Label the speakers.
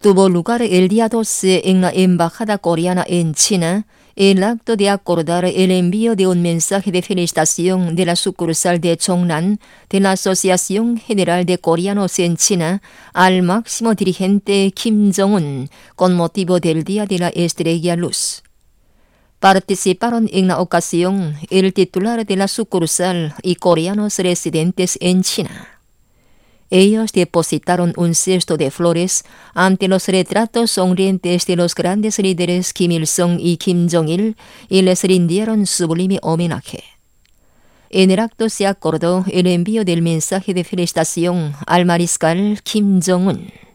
Speaker 1: Tuvo lugar el día 12 en la Embajada Coreana en China el acto de acordar el envío de un mensaje de felicitación de la sucursal de Chongnan de la Asociación General de Coreanos en China al máximo dirigente Kim Jong-un con motivo del Día de la Estrella Luz. Participaron en la ocasión el titular de la sucursal y coreanos residentes en China. Ellos depositaron un cesto de flores ante los retratos sonrientes de los grandes líderes Kim Il-sung y Kim Jong-il y les rindieron sublime homenaje. En el acto se acordó el envío del mensaje de felicitación al mariscal Kim Jong-un.